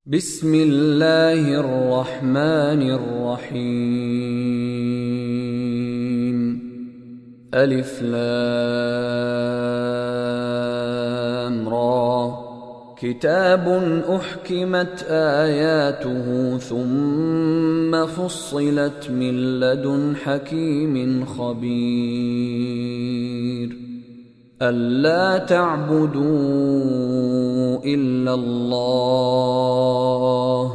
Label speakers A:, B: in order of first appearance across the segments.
A: بسم الله الرحمن الرحيم. ألف لام را. كتاب أحكمت آياته ثم فصلت من لدن حكيم خبير. ألا تعبدوا إلا الله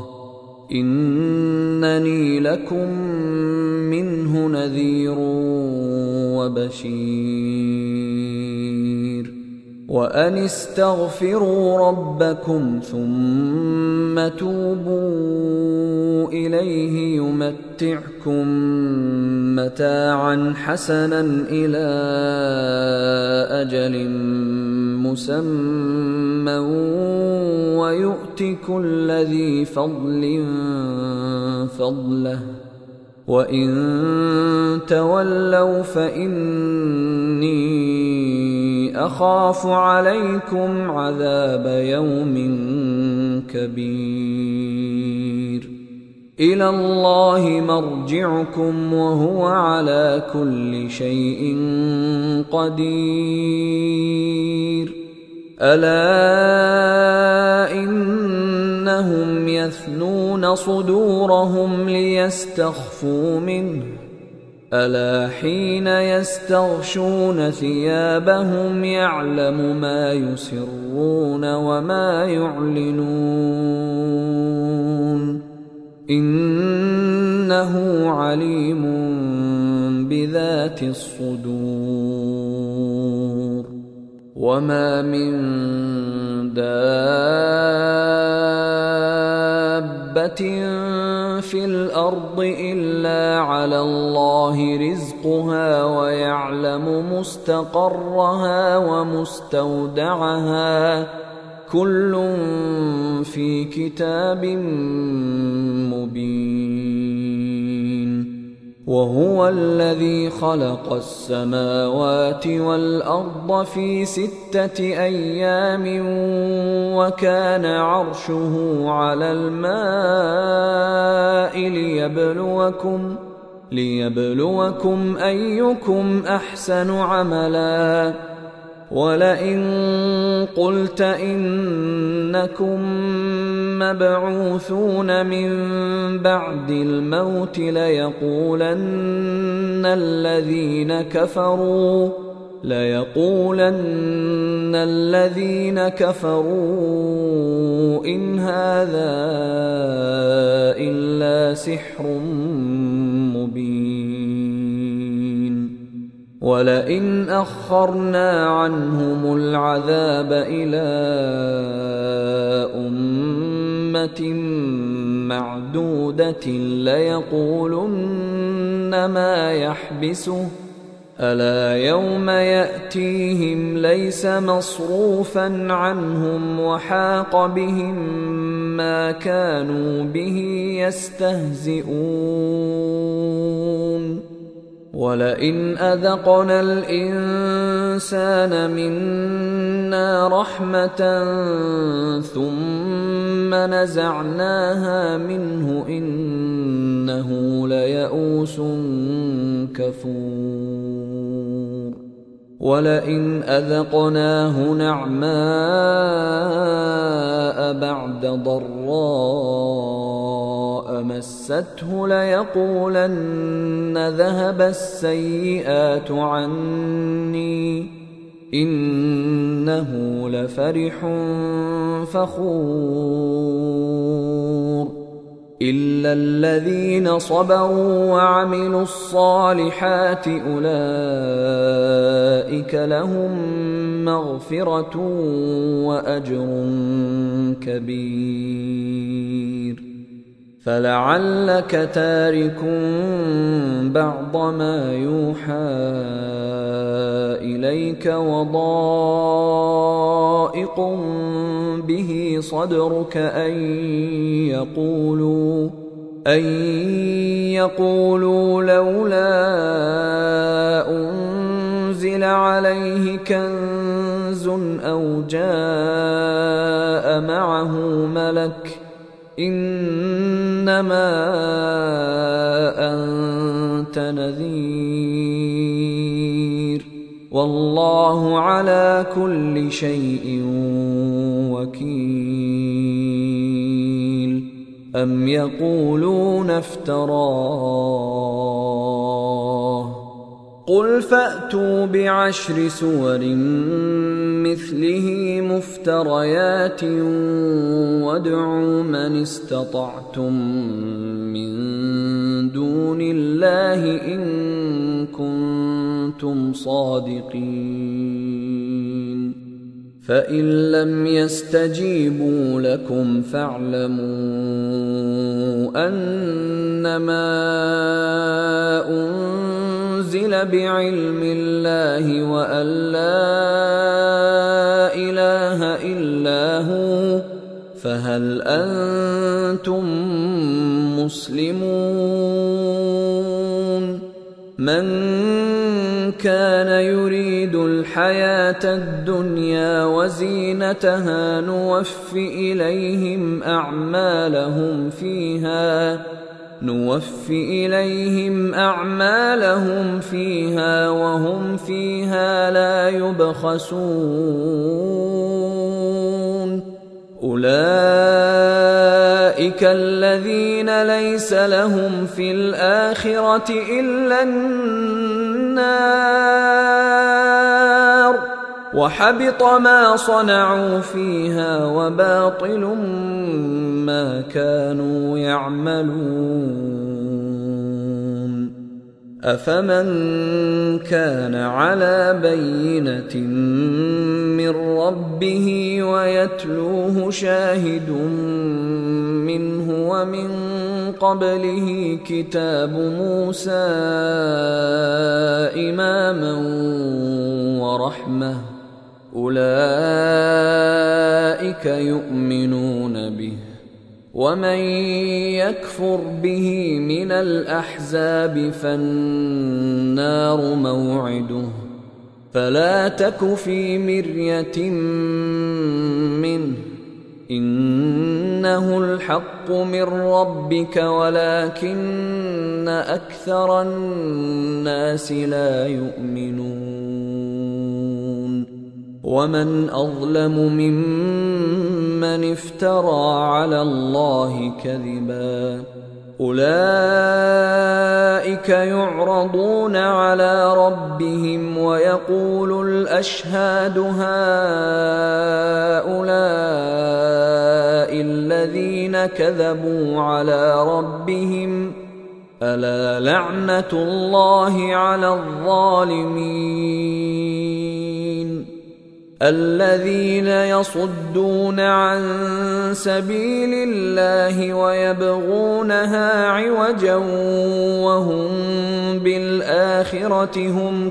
A: إنني لكم منه نذير وبشير. وأن استغفروا ربكم ثم توبوا إليه يمتعكم متاعا حسنا إلى أجل مسمى ويؤت كل ذي فضل فضله وإن تولوا فإني أخاف عليكم عذاب يوم كبير. إلى الله مرجعكم وهو على كل شيء قدير. ألا إنهم يثنون صدورهم ليستخفوا منه ألا حين يستغشون ثيابهم يعلم ما يسرون وما يعلنون إنه عليم بذات الصدور. وما من دابة في الأرض إلا على الله رزقها ويعلم مستقرها ومستودعها كل في كتاب مبين. وهو الذي خلق السماوات والأرض في 6 أيام وكان عرشه على الماء ليبلوكم أيكم أحسن عملا. ولئن قلت إنكم مبعوثون من بعد الموت ليقولن الذين كفروا إن هذا إلا سحر مبين. ولئن أخرنا عنهم العذاب إلى أمة معدودة ليقولن ما يحبسه ألا يوم يأتيهم ليس مصروفا عنهم وحاق بهم ما كانوا به يستهزئون. ولئن أذقنا الإنسان منا رحمة ثم نزعناها منه إنه ليئوس كفور. ولئن أذقناه نعماء بعد ضراء مسته ليقولن ذهب السيئات عني إنه لفرح فخور. إلا الذين صبروا وعملوا الصالحات أولئك لهم مغفرة وأجر كبير. فلعلك تارك بعض ما يوحى إليك وضائق به صدرك أن يقولوا لولا أنزل عليه كنز أو جاء معه ملك إنما أنت نذير والله على كل شيء وكيل أم يقولون افتراه قل فأتوا بعشر سور مثله مفتريات وادعوا من استطعتم من دون الله إن كنتم صادقين فإن لم يستجيبوا لكم فاعلموا أنما أنزل بعلم الله وأن لا إله إلا هو فهل أنتم مسلمون من كان يريد الحياة الدنيا وزينتها نوفِ إليهم أعمالهم فيها وهم فيها لا يبخسون أولئك الذين ليس لهم في الآخرة إلا النار وحبط ما صنعوا فيها وباطل ما كانوا يعملون أفمن كان على بينة من ربه ويتلوه شاهد منه ومن قبله كتاب موسى إماما ورحمة أولئك يؤمنون به ومن يكفر به من الأحزاب فالنار موعده فلا تك في مرية منه إنه الحق من ربك ولكن أكثر الناس لا يؤمنون ومن أظلم ممن افترى على الله كذبا أولئك يعرضون على ربهم ويقول الأشهاد هؤلاء الذين كذبوا على ربهم ألا لعنة الله على الظالمين الذين يصدون عن سبيل الله ويبغونها عوجا وهم بالآخرة هم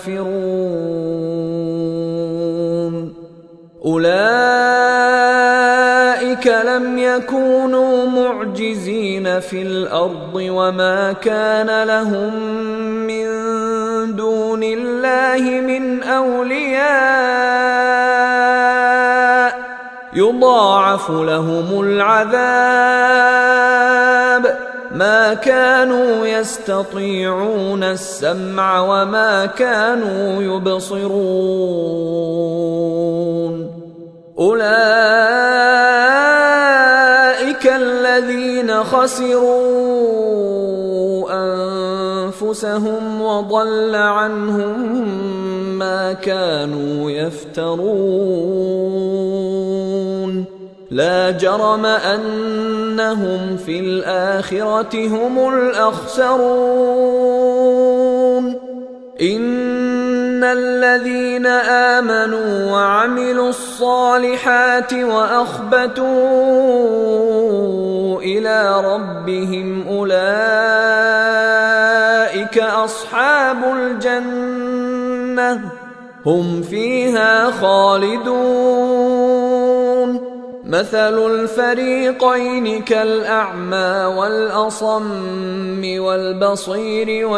A: كافرون أولئك لم يكونوا معجزين في الأرض وما كان لهم من دون الله من أولياء يضاعف لهم العذاب ما كانوا يستطيعون السمع وما كانوا يبصرون أولئك الذين خسروا أنفسهم وضل عنهم ما كانوا يفترون لا جرم أنهم في الآخرة هم الأخسرون إن الذين آمنوا وعملوا الصالحات وأخبتوا إلى ربهم أولئك أصحاب الجنة هم فيها خالدون مثل الفريقين كالأعمى والأصم والبصير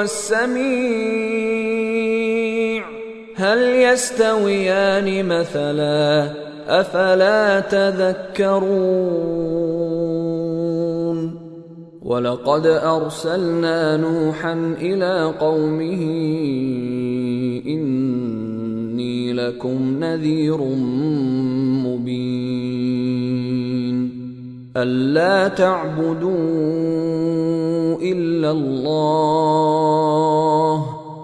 A: والسميع هل يستويان مثلا أفلا تذكرون ولقد أرسلنا نوحا إلى قومه إني لكم نذير مبين ألا تعبدوا إلا الله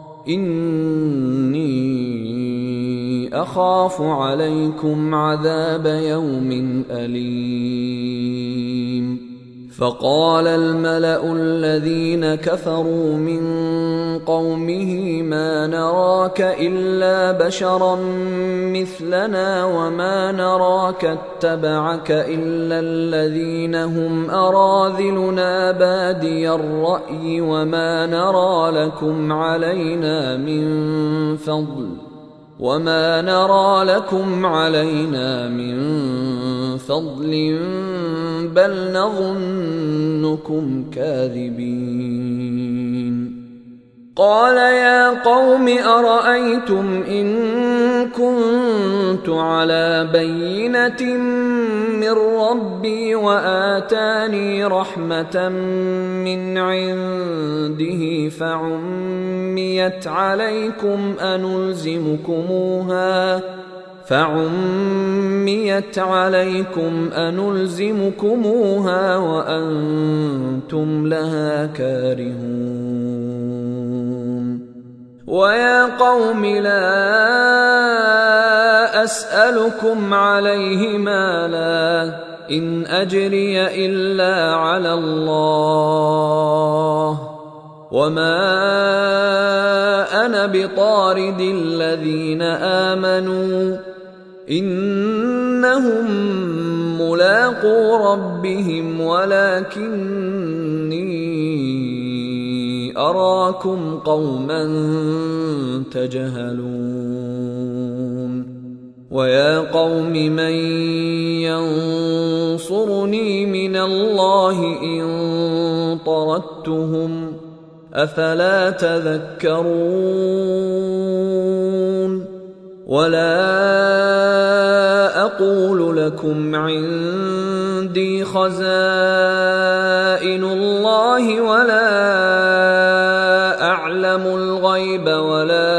A: إني أخاف عليكم عذاب يوم أليم فقال الملأ الذين كفروا من قومه ما نراك إلا بشرا مثلنا وما نراك اتبعك إلا الذين هم أراذلنا بادي الرأي وما نرى لكم علينا من فضل بل نظنكم كاذبين قال يا قوم أرأيتم إن كنت على بينة من ربي وآتاني رحمة من عنده فعميت عليكم أنلزمكموها وأنتم لها كارهون ويا قوم لا أسألكم عليه مالا إن أجري إلا على الله وما أنا بطارد الذين آمنوا إنهم ملاقو ربهم ولكني أراكم قوما تجهلون ويا قوم من ينصرني من الله إن طردتهم أفلا تذكرون ولا أقول لكم عندي خزائن الله ولا أعلم الغيب ولا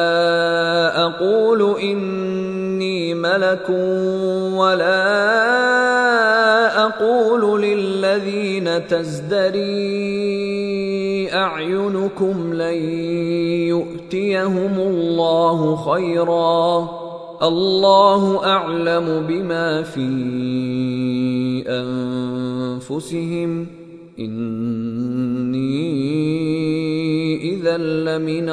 A: أقول إني ملك ولا أقول للذين تزدري أعينكم لن يؤتيهم الله خيرا الله أعلم بما في أنفسهم إني إذا لمن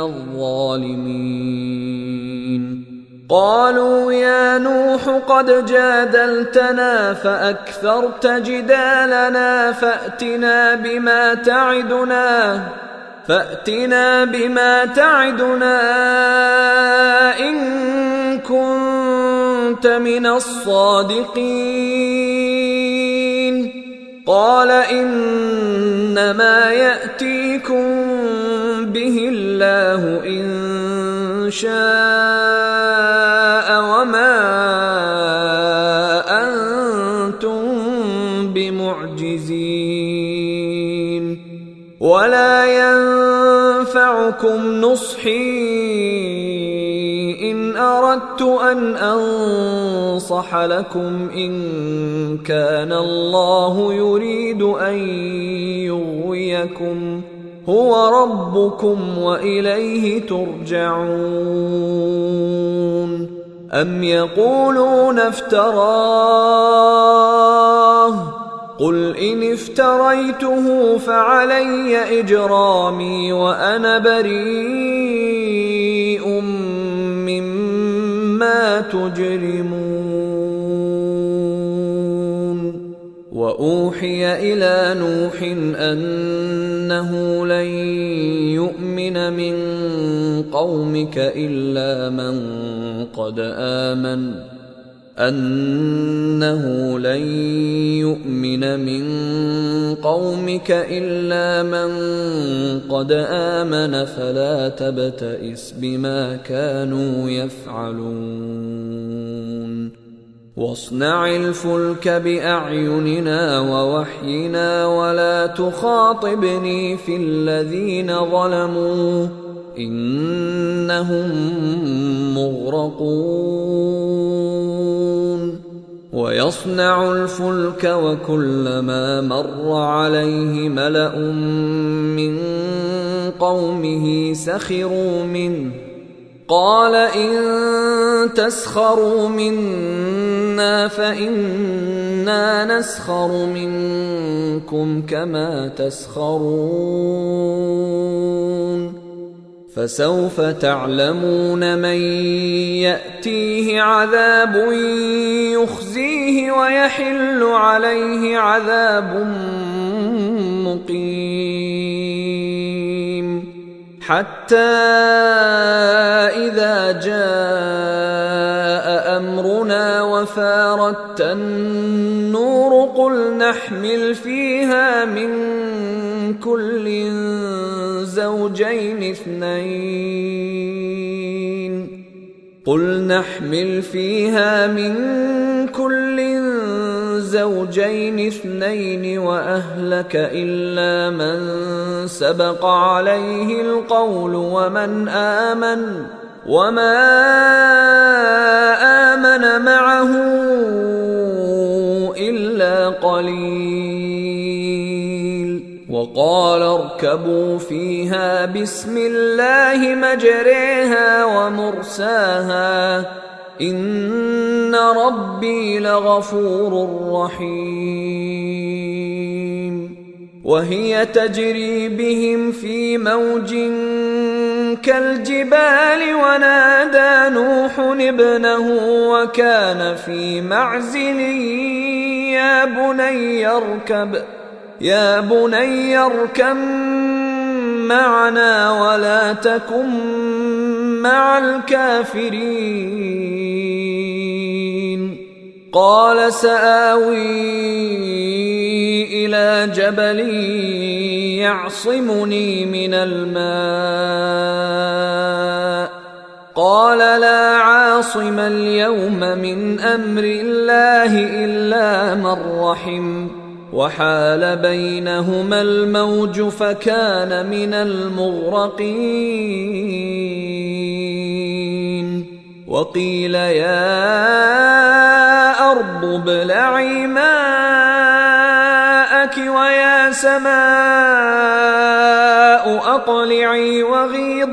A: الظالمين قالوا يا نوح قد جادلتنا فأكثرت جدالنا فأتنا بما تعدنا إن كنت من الصادقين قال إنما يأتيكم به الله إن شاء وما أنتم بمعجزين ولا ينفعكم نصحي إن أردت أن أنصح لكم إن كان الله يريد أن يغويكم هو ربكم وإليه ترجعون أم يقولون افتراه قل إن افتريته فعلي إجرامي وأنا بريء مما تجرمون وأوحي إلى نوح أنه لن يؤمن من قومك إلا من قد آمن فلا تبتئس بما كانوا يفعلون واصنع الفلك بأعيننا ووحينا ولا تخاطبني في الذين ظلموا إنهم مغرقون ويصنع الفلك وكلما مر عليه ملأ من قومه سخروا منه قال إن تسخروا منا فإنا نسخر منكم كما تسخرون فسوف تعلمون من يأتيه عذاب يخزيه ويحل عليه عذاب مقيم حتى إذا جاء أمرنا وفارت النور قل نحمل فيها من كل زوجين اثنين وأهلك إلا من سبق عليه القول وما آمن معه إلا قليل وقال اركبوا فيها بسم الله مجريها ومرساها إن ربي لغفور رحيم وهي تجري بهم في موج كالجبال ونادى نوح ابنه وكان في معزل يا بني اركب معنا ولا تكن مع الكافرين قال سآوي إلى جبل يعصمني من الماء قال لا عاصم اليوم من أمر الله إلا من رحم وحال بينهما الموج فكان من المغرقين وقيل يا أرض ابلعي ماءك ويا سماء أقلعي وغيض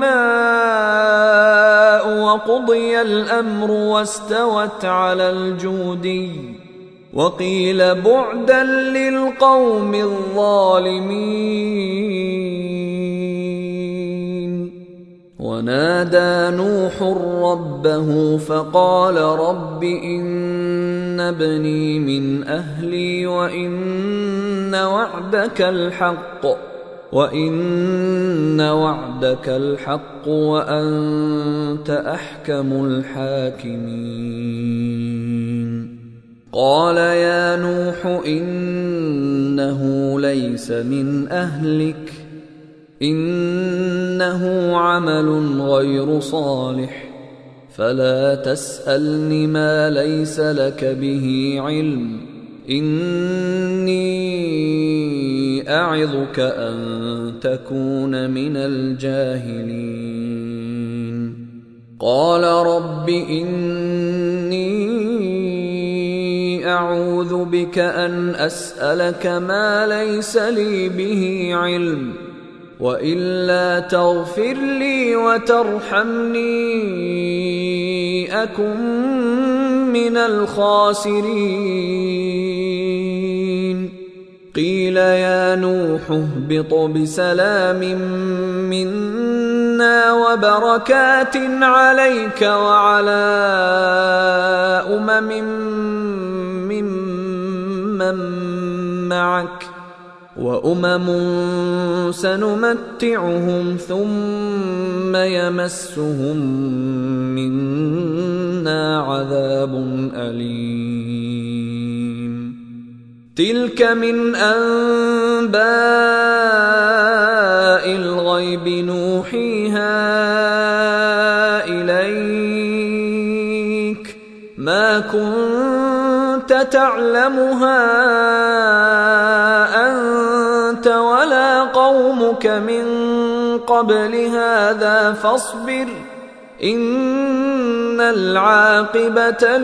A: الماء وقضي الأمر واستوت على الجودي وقيل بعدا للقوم الظالمين ونادى نوح ربه فقال رب إن ابني من أهلي وإن وعدك الحق وأنت أحكم الحاكمين قال يا نوح إنه ليس من أهلك إنه عمل غير صالح فلا تسألني ما ليس لك به علم إني أعظك أن تكون من الجاهلين قال رب إني أعوذ بك أن أسألك ما ليس لي به علم وإلا تغفر لي وترحمني أكن من الخاسرين قيل يا نوح اهبط بسلام منا وبركات عليك وعلى ممن معك وأمم سنمتعهم ثم يمسهم منا عذاب أليم تلك من أنباء الغيب نوحيها إليك ما كنت تعلمها أنت ولا قومك من قبل هذا فاصبر إن العاقبة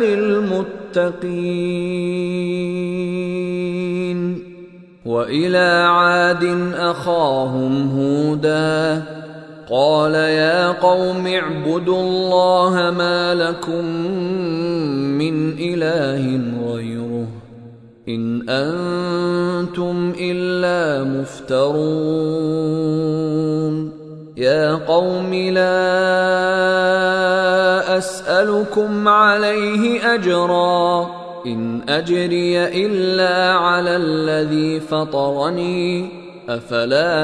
A: للمتقين. وإلى عاد أخاهم هودا قال يا قوم اعبدوا الله ما لكم من إله غيره إن أنتم إلا مفترون. يا قوم لا أسألكم عليه أجرا إن أجري إلا على الذي فطرني أفلا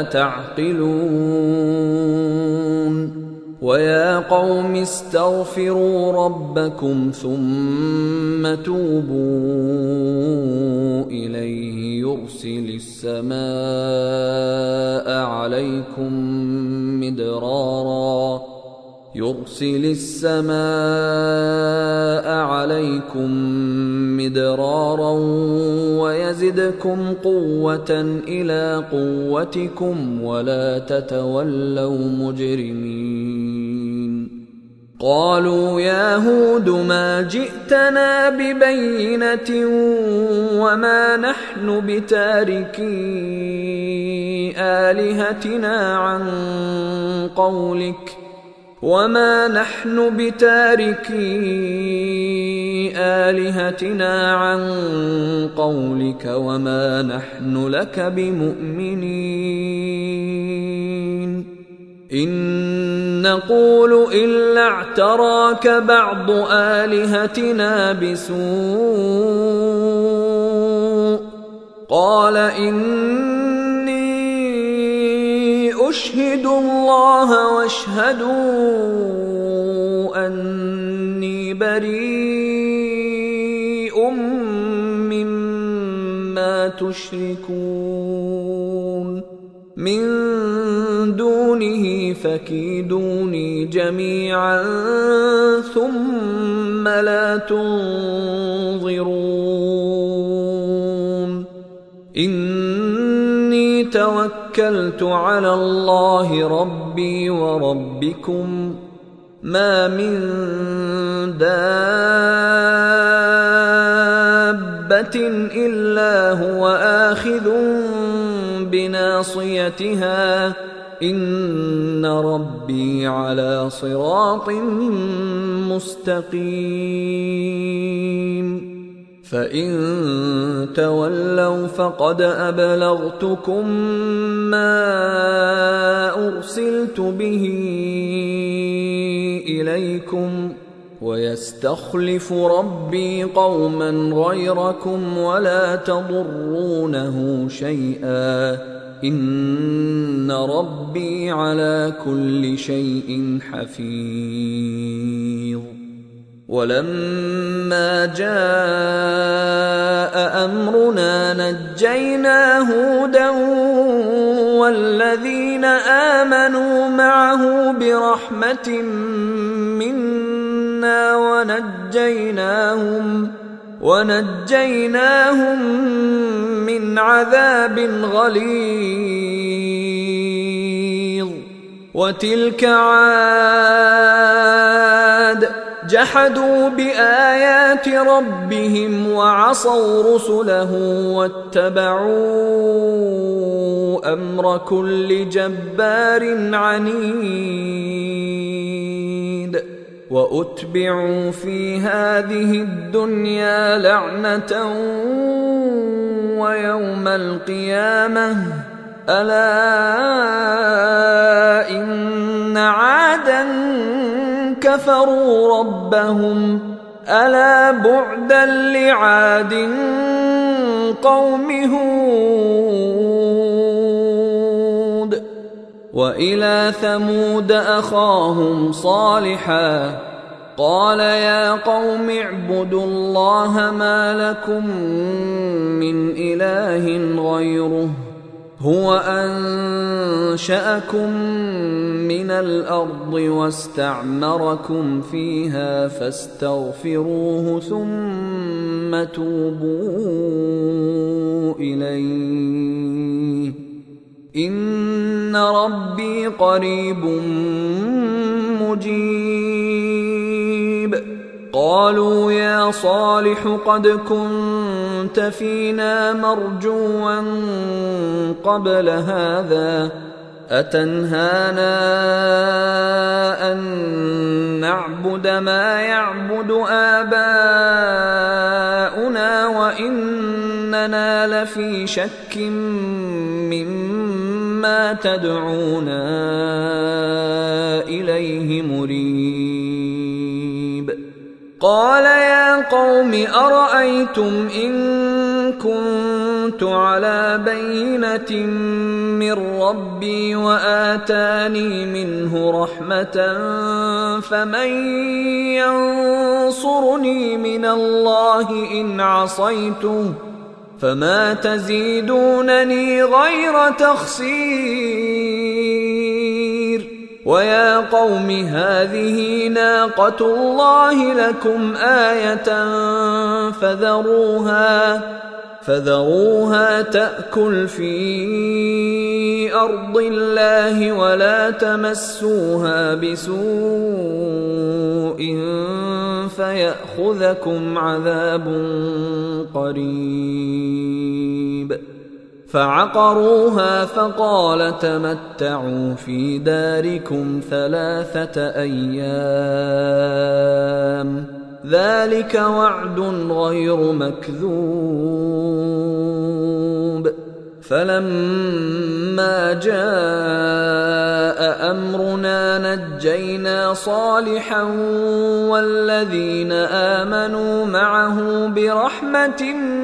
A: تعقلون. ويا قوم استغفروا ربكم ثم توبوا إليه يرسل السماء عليكم مدرارا ويزدكم قوة إلى قوتكم ولا تتولوا مجرمين. قالوا يا هود ما جئتنا ببينة وما نحن بتاركي آلهتنا عن قولك وما نحن لك بمؤمنين. إن نقول إلا اعتراك بعض آلهتنا بسوء قال إني أشهد الله واشهدوا أني بريء مما تشركون من دونه فكيدوني جميعا ثم لا تنظرون. إني توكلت على الله ربي وربكم ما من دابة إلا هو آخذ بناصيتها إن ربي على صراط مستقيم. فإن تولوا فقد أبلغتكم ما أرسلت به إليكم ويستخلف ربي قوما غيركم ولا تضرونه شيئا إن ربي على كل شيء حفيظ. ولما جاء أمرنا نجينا هودا والذين آمنوا معه برحمة منا ونجيناهم من عذاب غليظ. وتلك عاد جحدوا بآيات ربهم وعصوا رسله واتبعوا أمر كل جبار عنيد. وأتبعوا في هذه الدنيا لعنة ويوم القيامة ألا إن عادا كفروا ربهم ألا بعدا لعاد قوم هود. وإلى ثمود أخاهم صالحا قال يا قوم اعبدوا الله ما لكم من إله غيره هو أنشأكم من الأرض واستعمركم فيها فاستغفروه ثم توبوا إليه إن ربي قريب مجيب. قالوا يا صالح قد كنت فينا مرجوا قبل هذا أتنهانا أن نعبد ما يعبد آباؤنا وإننا لفي شك مما تدعونا إليه مريب. قال يا قوم أرأيتم إن كنت على بينة من ربي وآتاني منه رحمة فمن ينصرني من الله إن عصيته فما تزيدونني غير تخسير. ويا قوم هذه ناقة الله لكم آية فذروها تأكل في أرض الله ولا تمسوها بسوء فيأخذكم عذاب قريب. فعقروها فقال تمتعوا في داركم 3 أيام ذلك وعد غير مكذوب. فلما جاء أمرنا نجينا صالحا والذين آمنوا معه برحمة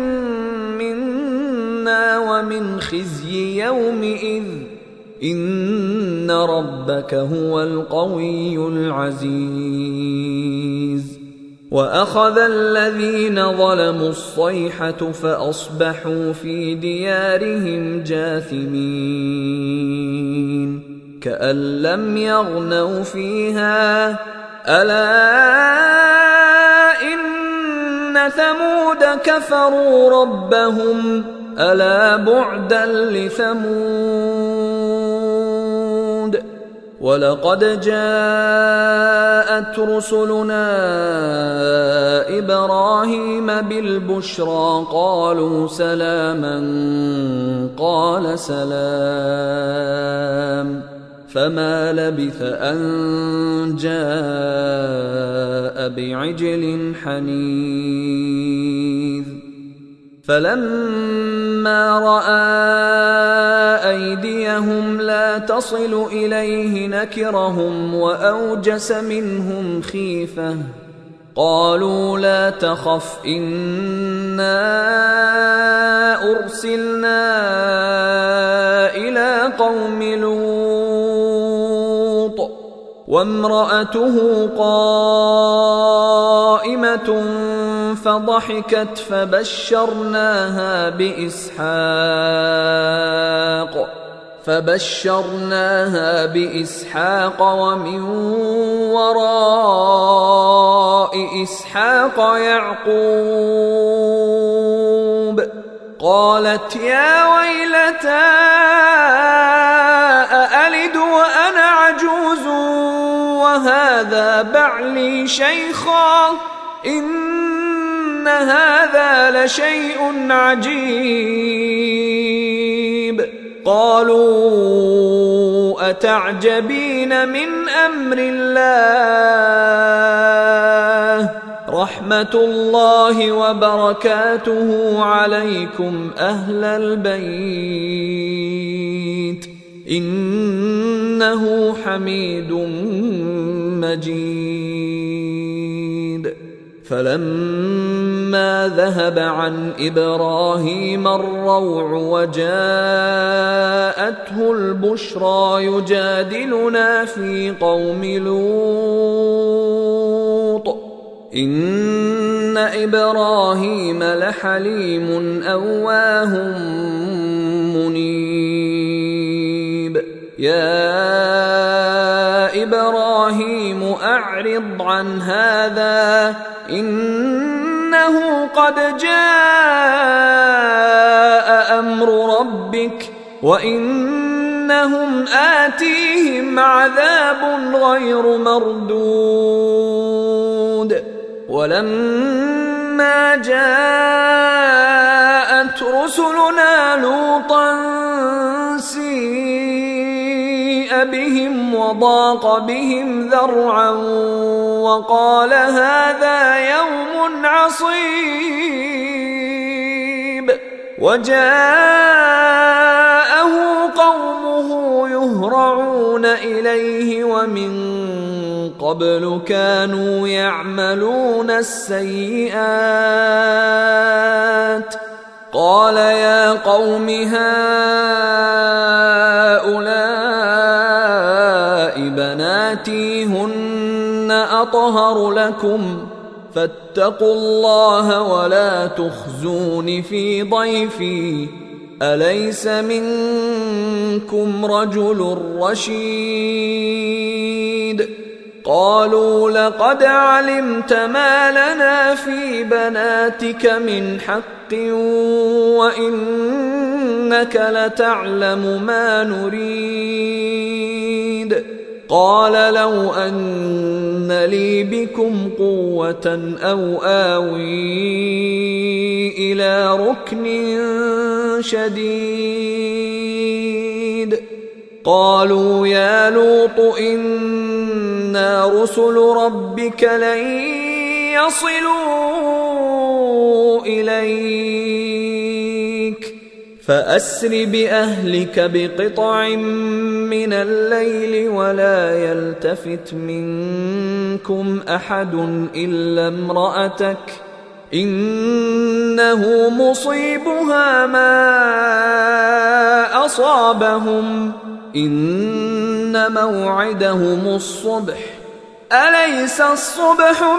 A: منا ومن خزي يومئذ إن ربك هو القوي العزيز. وأخذ الذين ظلموا الصيحة فأصبحوا في ديارهم جاثمين كأن لم يغنوا فيها ألا إن ثمود كفروا ربهم ألا بعدا لثمود. ولقد جاءت رسلنا إبراهيم بالبشرى قالوا سلاما قال سلام فما لبث أن جاء بعجل حنيذ. فلما رأى أيديهم لا تصل إليه نكرهم وأوجس منهم خيفة قالوا لا تخف إنا أرسلنا إلى قوم لوط وامرأته قائمة فضحكت فبشرناها بإسحاق ومن وراء إسحاق يعقوب. قالت يا ويلتى أألد وأنا عجوز وهذا بعلي شيخا إن هذا لشيء عجيب. قالوا أتعجبين من أمر الله رحمة الله وبركاته عليكم أهل البيت إنه حميد مجيد. فلما ذهب عن إبراهيم الروع وجاءته البشرى يجادلنا في قوم لوط إن إبراهيم لحليم أواه منيب. يا إبراهيم أعرض عن هذا إنه قد جاء أمر ربك وإنهم آتيهم عذاب غير مردود ولما جاءت رسلنا لوطا سيء بهم وضاق بهم ذرعا وقال هذا يوم عصيب وجاءه قومه يهرعون إليه ومن قبل كانوا يعملون السيئات قال يا قوم هؤلاء بناتي هن أطهر لكم فاتقوا الله ولا تخزون في ضيفي أليس منكم رجل رشيد قالوا لقد علمت ما لنا في بناتك من حق وإنك لتعلم ما نريد قال لو أن لي بكم قوة أو آوي إلى ركن شديد قالوا يا لوط إنا رسل ربك لن يصلوا إليك فأسر بأهلك بقطع من الليل ولا يلتفت منكم أحد إلا امرأتك إنه مصيبها ما أصابهم إن موعدهم الصبح أليس الصبح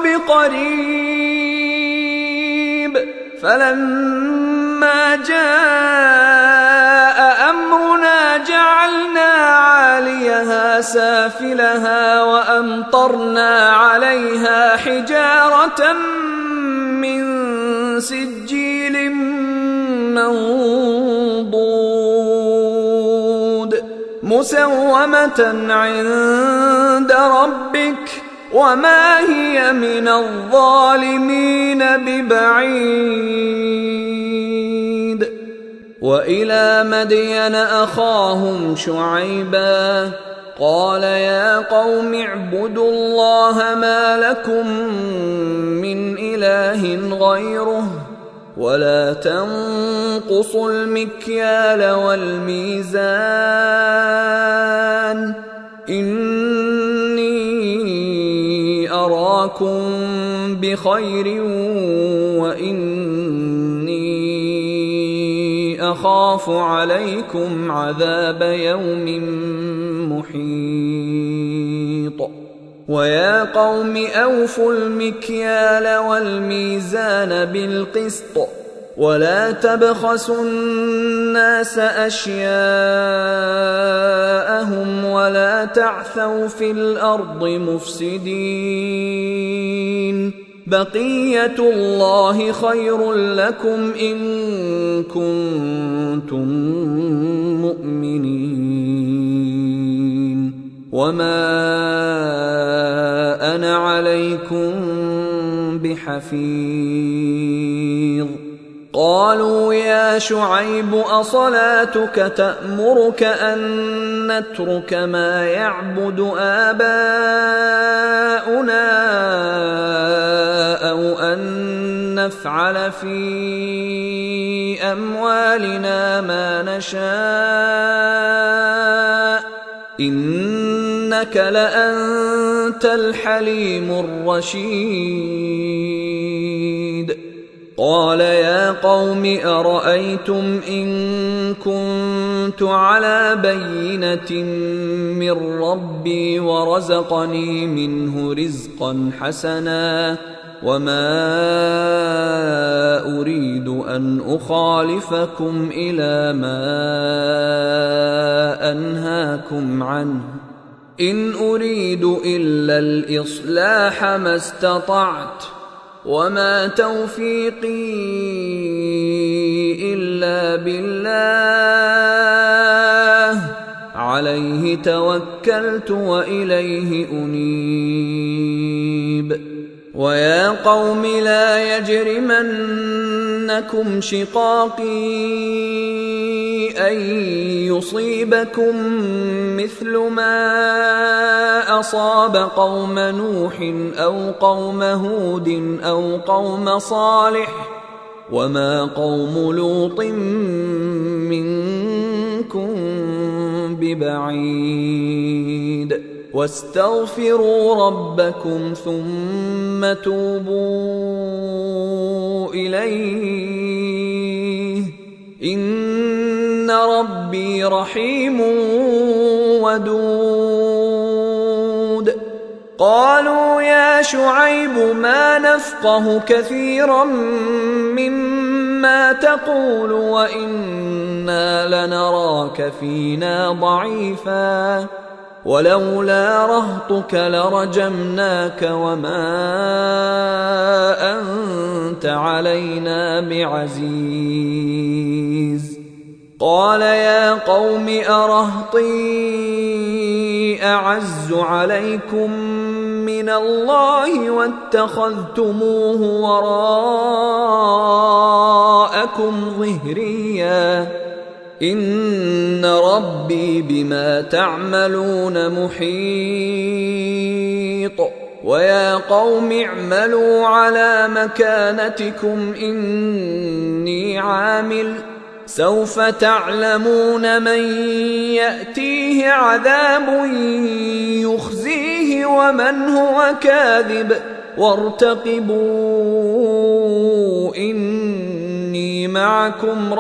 A: بقريب فلما جاء أمرنا جعلنا عاليها سافلها وأمطرنا عليها حجارة من سجيل منضود مسومة عند ربك وما هي من الظالمين ببعيد وإلى مدين أخاهم شعيبا قال يا قوم اعبدوا الله ما لكم من إله غيره ولا تنقصوا المكيال والميزان إني أراكم بخير وإني أخاف عليكم عذاب يوم محيط ويا قوم أوفوا المكيال والميزان بالقسط ولا تبخسوا الناس أشياءهم ولا تعثوا في الأرض مفسدين بقية الله خير لكم إن كنتم مؤمنين وما أنا عليكم بحفيظ قالوا يا شعيب أصلاتك تأمرك أن نترك ما يعبد آباؤنا أو أن نفعل في أموالنا ما نشاء إنك لأنت الحليم الرشيد قال يا قوم أرأيتم إن كنت على بينة من ربي ورزقني منه رزقا حسنا وما أريد أن أخالفكم إلى ما أنهاكم عنه إن أريد إلا الإصلاح ما استطعت وما توفيقي إلا بالله عليه توكلت وإليه أنيب ويا قوم لا يجرمنكم شقاقي أن يصيبكم مثل ما أصاب قوم نوح أو قوم هود أو قوم صالح وما قوم لوط منكم ببعيد واستغفروا ربكم ثم توبوا إليه إن ربي رحيم ودود قالوا يا شعيب ما نفقه كثيرا مما تقول وإنا لنراك فينا ضعيفا ولولا رهطك لرجمناك وما أنت علينا بعزيز قال يا قوم أرهطي أعز عليكم من الله واتخذتموه وراءكم ظهريا إن ربي بما تعملون محيط ويا قوم اعملوا على مكانتكم إني عامل سوف تعلمون من يأتيه عذاب يخزيه ومن هو كاذب وارتقبوا إني معكم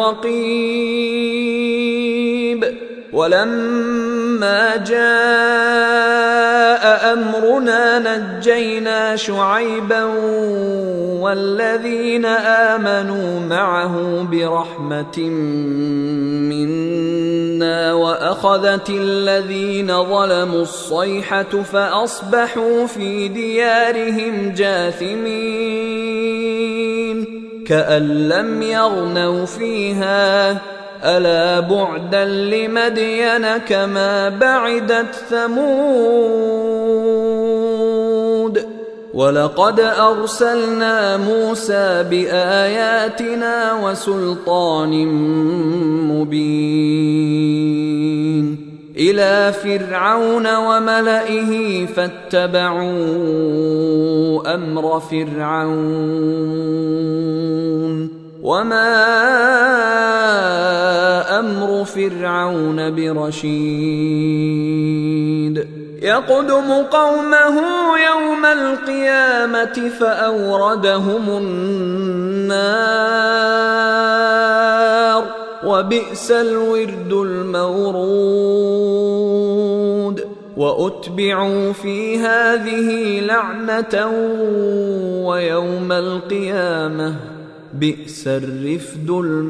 A: رقيب ولما جاء أمرنا نجينا شعيبا والذين آمنوا معه برحمة منا وأخذت الذين ظلموا الصيحة فأصبحوا في ديارهم جاثمين كأن لم يغنوا فيها ألا بعدا لمدين كما بعدت ثمود ولقد أرسلنا موسى بآياتنا وسلطان مبين إلى فرعون وملئه فاتبعوا أمر فرعون وما أمر فرعون برشيد يقدم قومه يوم القيامة فأوردهم النار وبئس الورد المورود وأتبعوا في هذه لعنة ويوم القيامة بئس الرفد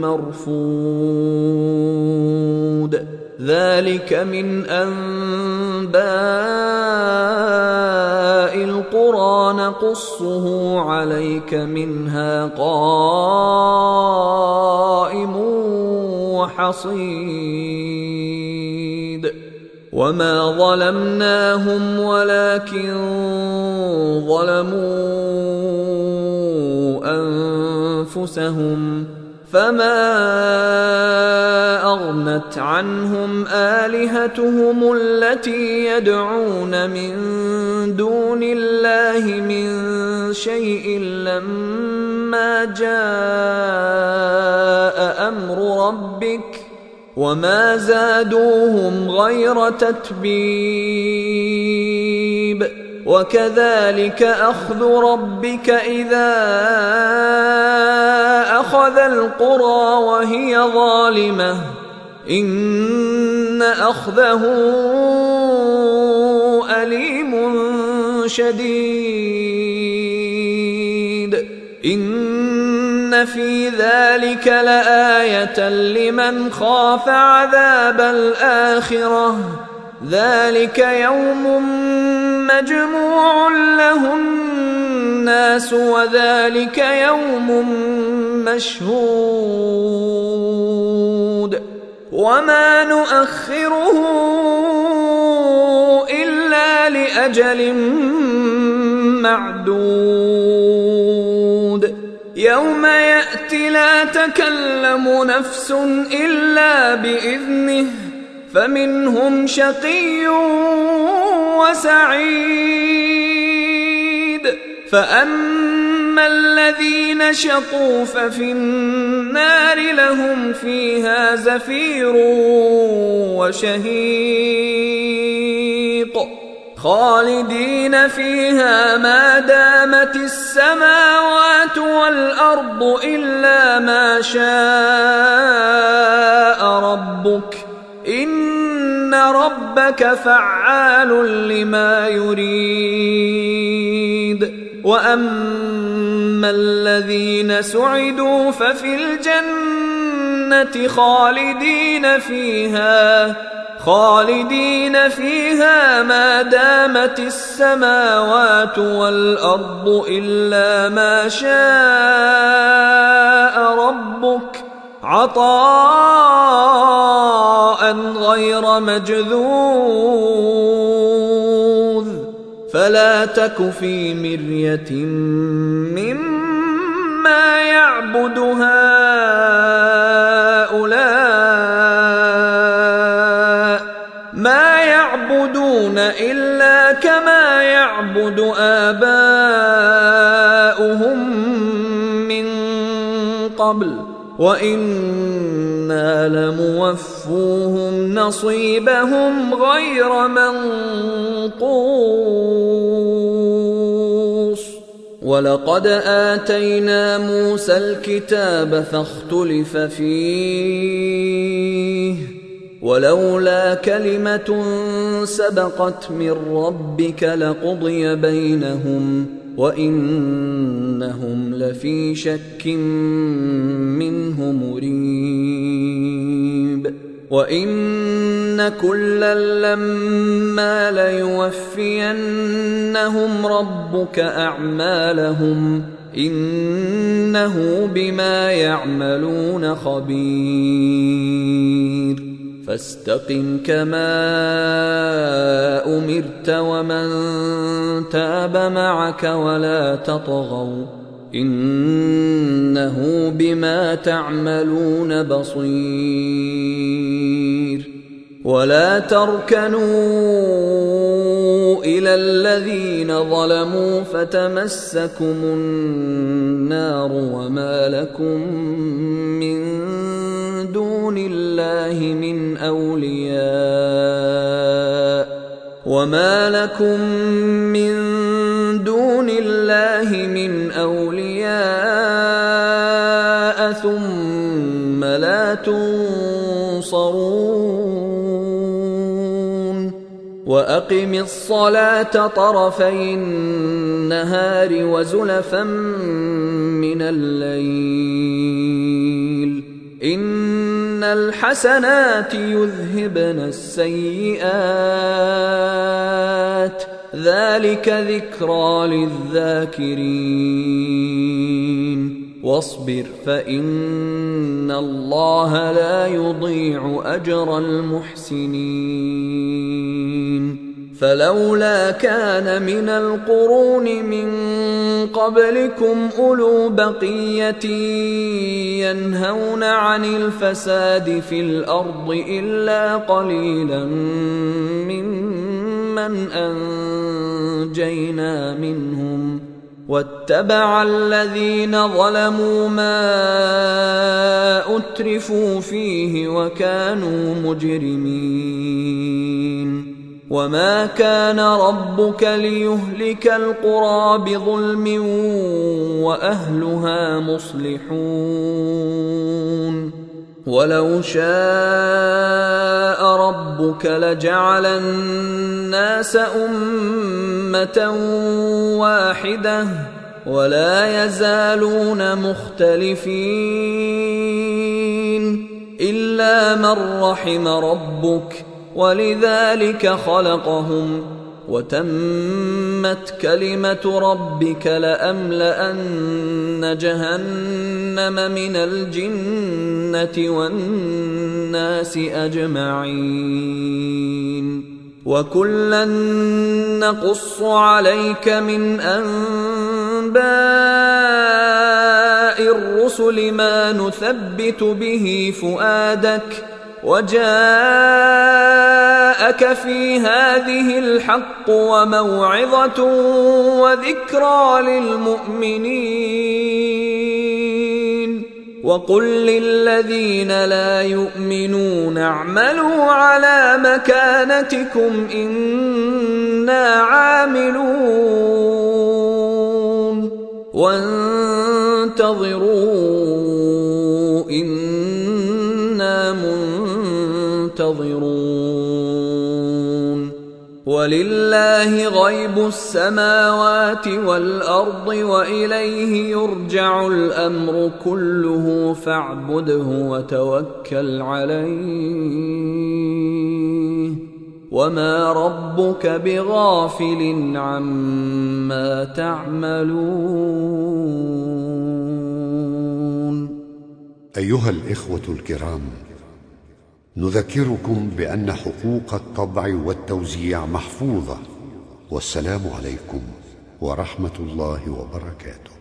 A: المرفود ذلك من أنباء القرى نقصه عليك منها قائم وحصيد وما ظلمناهم ولكن ظلموا أنفسهم فما أغنت عنهم آلهتهم التي يدعون من دون الله من شيء لما جاء أمر ربك وما زادوهم غير تتبيب وكذلك أخذ ربك إذا أخذ القرى وهي ظالمة إن أخذه أليم شديد إن إن في ذلك لآية لمن خاف عذاب الآخرة ذلك يوم مجموع له الناس وذلك يوم مشهود وما نؤخره إلا لأجل معدود يوم يأتي لا تكلم نفس إلا بإذنه فمنهم شقي وسعيد فأما الذين شقوا ففي النار لهم فيها زفير وشهيق خالدين فيها ما دامت السماوات والأرض إلا ما شاء ربك إن ربك فعال لما يريد وأما الذين سعدوا ففي الجنة خالدين فيها ما دامت السماوات والأرض إلا ما شاء ربك عطاء غير مجذوذ فلا تك في مرية مما يعبد هؤلاء ما يعبدون إلا كما يعبد آباؤهم من قبل وإنا لموفوهم نصيبهم غير منقوص ولقد آتينا موسى الكتاب فاختلف فيه ولولا كلمة سبقت من ربك لقضي بينهم وإنهم لفي شك منه مريب وإن كلا لما ليوفينهم ربك أعمالهم إنه بما يعملون خبير فاستقم كما أمرت ومن تاب معك ولا تطغوا إنه بما تعملون بصير ولا تركنوا إلى الذين ظلموا فتمسكم النار وما لكم من دون الله من أولياء ثم لا تنصرون وأقم الصلاة طرفي النهار وزلفا من الليل إن الحسنات يذهبن السيئات ذلك ذكرى للذاكرين واصبر فإن الله لا يضيع أجر المحسنين فلولا كان من القرون من قبلكم أولو بقية ينهون عن الفساد في الأرض إلا قليلا ممن أنجينا منهم واتبع الذين ظلموا ما أترفوا فيه وكانوا مجرمين وما كان ربك ليهلك القرى بظلم وأهلها مصلحون ولو شاء ربك لجعل الناس أمة واحدة ولا يزالون مختلفين إلا من رحم ربك ولذلك خلقهم وتمت كلمة ربك لأملأن جهنم من الجنة والناس أجمعين وكلا نقص عليك من أنباء الرسل ما نثبت به فؤادك وجاءك في هذه الحق وموعظة وذكرى للمؤمنين وقل للذين لا يؤمنون اعملوا على مكانتكم إنا عاملون وانتظروا إنا منتظرون ولله غيب السماوات والأرض وإليه يرجع الأمر كله فاعبده وتوكل عليه وما ربك بغافل عما تعملون.
B: أيها الإخوة الكرام، نذكركم بأن حقوق الطبع والتوزيع محفوظة، والسلام عليكم ورحمة الله وبركاته.